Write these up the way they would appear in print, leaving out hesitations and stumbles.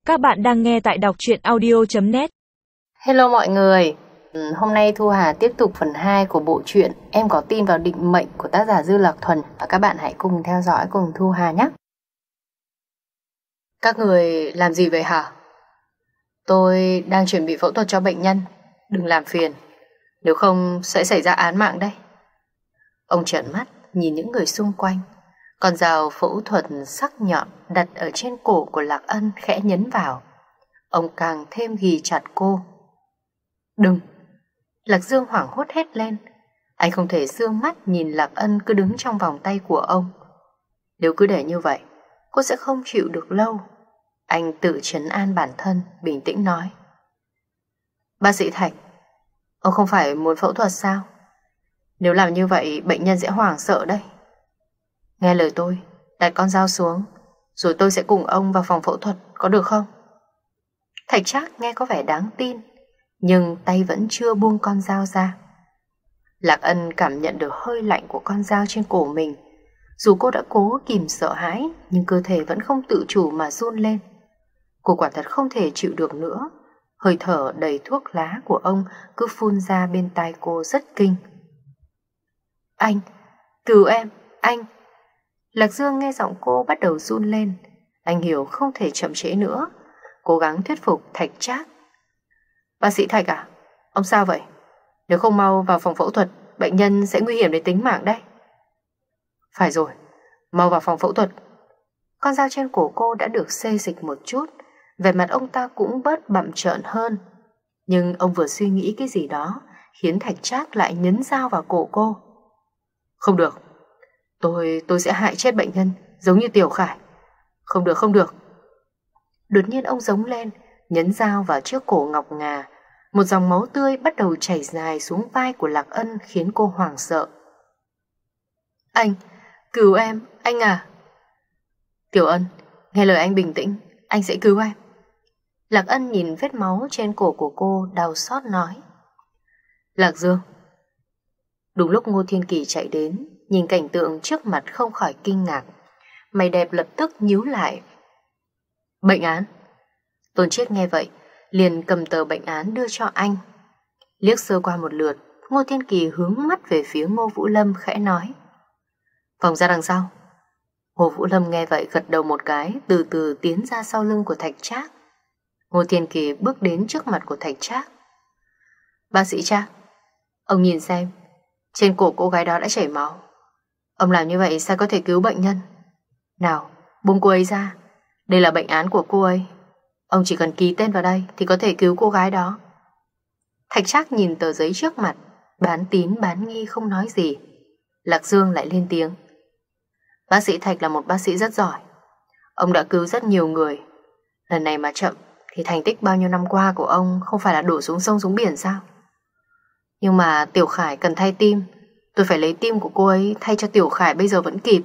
Các bạn đang nghe tại đọc truyện audio.net. Hello mọi người, hôm nay Thu Hà tiếp tục phần 2 của bộ truyện Em có tin vào định mệnh của tác giả Dư Lạc Thuần. Và các bạn hãy cùng theo dõi cùng Thu Hà nhé. Các người làm gì vậy hả? Tôi đang chuẩn bị phẫu thuật cho bệnh nhân, đừng làm phiền, nếu không sẽ xảy ra án mạng đây. Ông trợn mắt nhìn những người xung quanh. Con dao phẫu thuật sắc nhọn đặt ở trên cổ của Lạc Ân khẽ nhấn vào. Ông càng thêm ghì chặt cô. Đừng! Lạc Dương hoảng hốt hét lên. Anh không thể dương mắt nhìn Lạc Ân cứ đứng trong vòng tay của ông. Nếu cứ để như vậy, cô sẽ không chịu được lâu. Anh tự trấn an bản thân, bình tĩnh nói. Bác sĩ Thạch, ông không phải muốn phẫu thuật sao? Nếu làm như vậy, bệnh nhân sẽ hoảng sợ đấy. Nghe lời tôi, đặt con dao xuống, rồi tôi sẽ cùng ông vào phòng phẫu thuật, có được không? Thạch Trác nghe có vẻ đáng tin, nhưng tay vẫn chưa buông con dao ra. Lạc Ân cảm nhận được hơi lạnh của con dao trên cổ mình. Dù cô đã cố kìm sợ hãi, nhưng cơ thể vẫn không tự chủ mà run lên. Cô quả thật không thể chịu được nữa. Hơi thở đầy thuốc lá của ông cứ phun ra bên tai cô rất kinh. Anh, cứu em, anh. Lạc Dương nghe giọng cô bắt đầu run lên. Anh hiểu không thể chậm trễ nữa, cố gắng thuyết phục Thạch Trác. Bác sĩ Thạch à, ông sao vậy? Nếu không mau vào phòng phẫu thuật, bệnh nhân sẽ nguy hiểm đến tính mạng đấy. Phải rồi, mau vào phòng phẫu thuật. Con dao trên cổ cô đã được xê dịch một chút, vẻ mặt ông ta cũng bớt bặm trợn hơn. Nhưng ông vừa suy nghĩ cái gì đó khiến Thạch Trác lại nhấn dao vào cổ cô. Không được, tôi sẽ hại chết bệnh nhân, giống như Tiểu Khải. Không được, không được. Đột nhiên ông giống lên, nhấn dao vào trước cổ ngọc ngà. Một dòng máu tươi bắt đầu chảy dài xuống vai của Lạc Ân khiến cô hoảng sợ. Anh, cứu em, anh à. Tiểu Ân, nghe lời anh bình tĩnh, anh sẽ cứu em. Lạc Ân nhìn vết máu trên cổ của cô, đau xót nói. Lạc Dương. Đúng lúc Ngô Thiên Kỳ chạy đến, nhìn cảnh tượng trước mặt không khỏi kinh ngạc. Mày đẹp lập tức nhíu lại. Bệnh án. Tôn Chiết nghe vậy, liền cầm tờ bệnh án đưa cho anh. Liếc sơ qua một lượt, Ngô Thiên Kỳ hướng mắt về phía Ngô Vũ Lâm khẽ nói. Vòng ra đằng sau. Ngô Vũ Lâm nghe vậy gật đầu một cái, từ từ tiến ra sau lưng của Thạch Trác. Ngô Thiên Kỳ bước đến trước mặt của Thạch Trác. Bác sĩ Trác, ông nhìn xem, trên cổ cô gái đó đã chảy máu. Ông làm như vậy sao có thể cứu bệnh nhân? Nào, buông cô ấy ra. Đây là bệnh án của cô ấy. Ông chỉ cần ký tên vào đây thì có thể cứu cô gái đó. Thạch Trác nhìn tờ giấy trước mặt, bán tín bán nghi không nói gì. Lạc Dương lại lên tiếng. Bác sĩ Thạch là một bác sĩ rất giỏi. Ông đã cứu rất nhiều người. Lần này mà chậm thì thành tích bao nhiêu năm qua của ông không phải là đổ xuống sông xuống biển sao? Nhưng mà Tiểu Khải cần thay tim. Tôi phải lấy tim của cô ấy thay cho Tiểu Khải bây giờ vẫn kịp.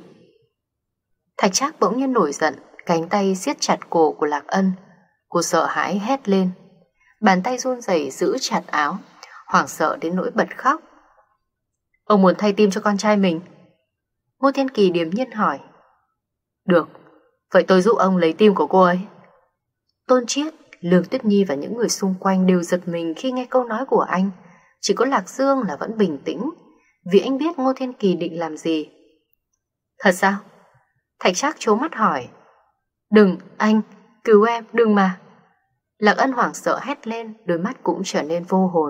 Thạch Trác bỗng nhiên nổi giận, cánh tay siết chặt cổ của Lạc Ân. Cô sợ hãi hét lên. Bàn tay run rẩy giữ chặt áo, hoảng sợ đến nỗi bật khóc. Ông muốn thay tim cho con trai mình? Ngô Thiên Kỳ điềm nhiên hỏi. Được, vậy tôi giúp ông lấy tim của cô ấy. Tôn Chiết, Lương Tuyết Nhi và những người xung quanh đều giật mình khi nghe câu nói của anh. Chỉ có Lạc Dương là vẫn bình tĩnh, vì anh biết Ngô Thiên Kỳ định làm gì. Thật sao? Thạch Trác trố mắt hỏi. Đừng, anh, cứu em, đừng mà. Lạc Ân hoảng sợ hét lên, đôi mắt cũng trở nên vô hồn.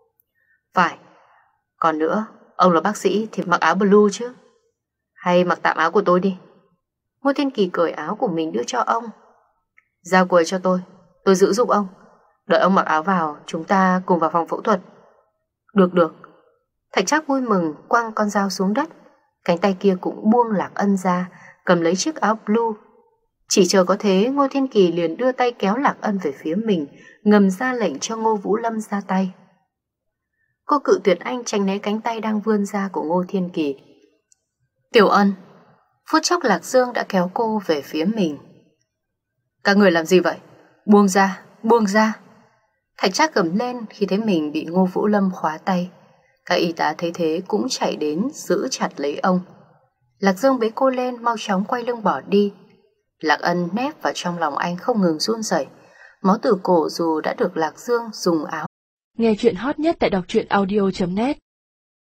Phải, còn nữa, ông là bác sĩ thì mặc áo blue chứ. Hay mặc tạm áo của tôi đi. Ngô Thiên Kỳ cởi áo của mình đưa cho ông. Giao cô ấy cho tôi giữ giúp ông. Đợi ông mặc áo vào, chúng ta cùng vào phòng phẫu thuật. Được. Thạch Trác vui mừng quăng con dao xuống đất. Cánh tay kia cũng buông Lạc Ân ra, cầm lấy chiếc áo blue. Chỉ chờ có thế, Ngô Thiên Kỳ liền đưa tay kéo Lạc Ân về phía mình, ngầm ra lệnh cho Ngô Vũ Lâm ra tay. Cô cự tuyệt anh tránh né cánh tay đang vươn ra của Ngô Thiên Kỳ. Tiểu Ân. Phút chốc Lạc Dương đã kéo cô về phía mình. Các người làm gì vậy? Buông ra, buông ra. Thạch Trác gầm lên khi thấy mình bị Ngô Vũ Lâm khóa tay. Các y tá thấy thế cũng chạy đến giữ chặt lấy ông. Lạc Dương bế cô lên, mau chóng quay lưng bỏ đi. Lạc Ân nép vào trong lòng anh không ngừng run rẩy. Máu từ cổ dù đã được Lạc Dương dùng áo. Nghe chuyện hot nhất tại đọc truyện audio.net